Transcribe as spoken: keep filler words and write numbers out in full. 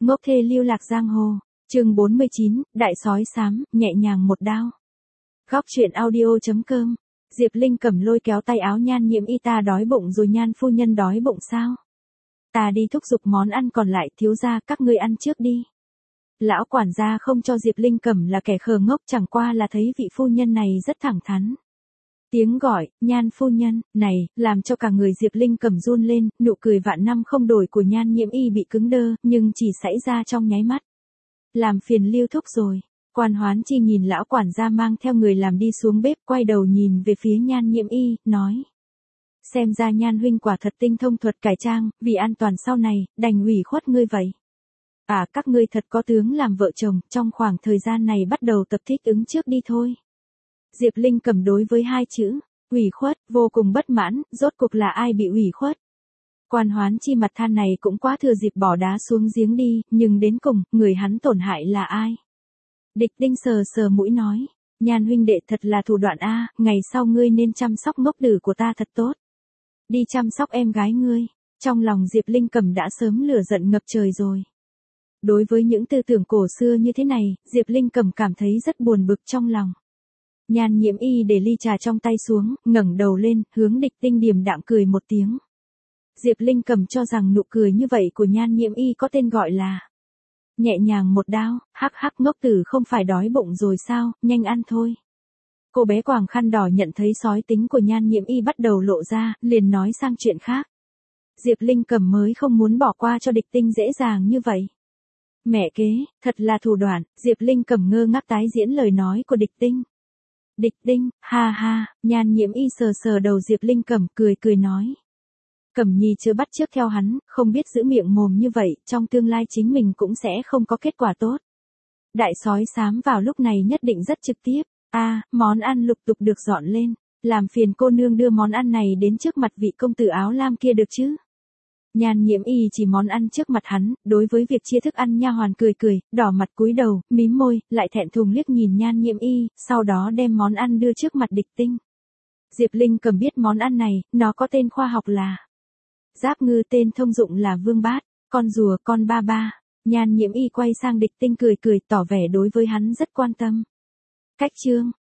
Ngốc thê lưu lạc giang hồ, chương bốn mươi chín, đại sói xám, nhẹ nhàng một đao. Góc truyện audio.com. Diệp Linh cầm lôi kéo tay áo Nhan Nhiễm Y, ta đói bụng rồi. Nhan phu nhân đói bụng sao? Ta đi thúc giục món ăn còn lại, thiếu gia các ngươi ăn trước đi. Lão quản gia không cho Diệp Linh cầm là kẻ khờ ngốc, chẳng qua là thấy vị phu nhân này rất thẳng thắn. Tiếng gọi, Nhan phu nhân, này, làm cho cả người Diệp Linh cầm run lên, nụ cười vạn năm không đổi của Nhan Nhiễm Y bị cứng đơ, nhưng chỉ xảy ra trong nháy mắt. Làm phiền Lưu thúc rồi. Quan Hoán Chi nhìn lão quản gia mang theo người làm đi xuống bếp, quay đầu nhìn về phía Nhan Nhiễm Y, nói. Xem ra Nhan huynh quả thật tinh thông thuật cải trang, vì an toàn sau này, đành ủy khuất ngươi vậy. À, các ngươi thật có tướng làm vợ chồng, trong khoảng thời gian này bắt đầu tập thích ứng trước đi thôi. Diệp Linh cầm đối với hai chữ, ủy khuất, vô cùng bất mãn, rốt cuộc là ai bị ủy khuất. Quan Hoán Chi mặt than này cũng quá thừa dịp bỏ đá xuống giếng đi, nhưng đến cùng, người hắn tổn hại là ai? Địch Tinh sờ sờ mũi nói, Nhan huynh đệ thật là thủ đoạn a, ngày sau ngươi nên chăm sóc ngốc tử của ta thật tốt. Đi chăm sóc em gái ngươi. Trong lòng Diệp Linh cầm đã sớm lửa giận ngập trời rồi. Đối với những tư tưởng cổ xưa như thế này, Diệp Linh cầm cảm thấy rất buồn bực trong lòng. Nhan Nhiễm Y để ly trà trong tay xuống, ngẩng đầu lên, hướng Địch Tinh điềm đạm cười một tiếng. Diệp Linh cầm cho rằng nụ cười như vậy của Nhan Nhiễm Y có tên gọi là nhẹ nhàng một đao. Hắc hắc, ngốc tử không phải đói bụng rồi sao, nhanh ăn thôi. Cô bé quàng khăn đỏ nhận thấy sói tính của Nhan Nhiễm Y bắt đầu lộ ra, liền nói sang chuyện khác. Diệp Linh cầm mới không muốn bỏ qua cho Địch Tinh dễ dàng như vậy. Mẹ kế, thật là thủ đoạn. Diệp Linh cầm ngơ ngác tái diễn lời nói của Địch Tinh. Địch Tinh, ha ha. Nhan Nhiễm Y sờ sờ đầu Diệp Linh cầm, cười cười nói. Cẩm Nhi chưa bắt chước theo hắn, không biết giữ miệng mồm như vậy, trong tương lai chính mình cũng sẽ không có kết quả tốt. Đại sói xám vào lúc này nhất định rất trực tiếp. A, à, món ăn lục tục được dọn lên. Làm phiền cô nương đưa món ăn này đến trước mặt vị công tử áo lam kia được chứ? Nhan Nhiễm Y chỉ món ăn trước mặt hắn, đối với việc chia thức ăn nha hoàn cười cười, đỏ mặt cúi đầu, mím môi, lại thẹn thùng liếc nhìn Nhan Nhiễm Y, sau đó đem món ăn đưa trước mặt Địch Tinh. Diệp Linh cầm biết món ăn này, nó có tên khoa học là giáp ngư, tên thông dụng là vương bát, con rùa, con ba ba. Nhan Nhiễm Y quay sang Địch Tinh cười cười, tỏ vẻ đối với hắn rất quan tâm. Cách chương,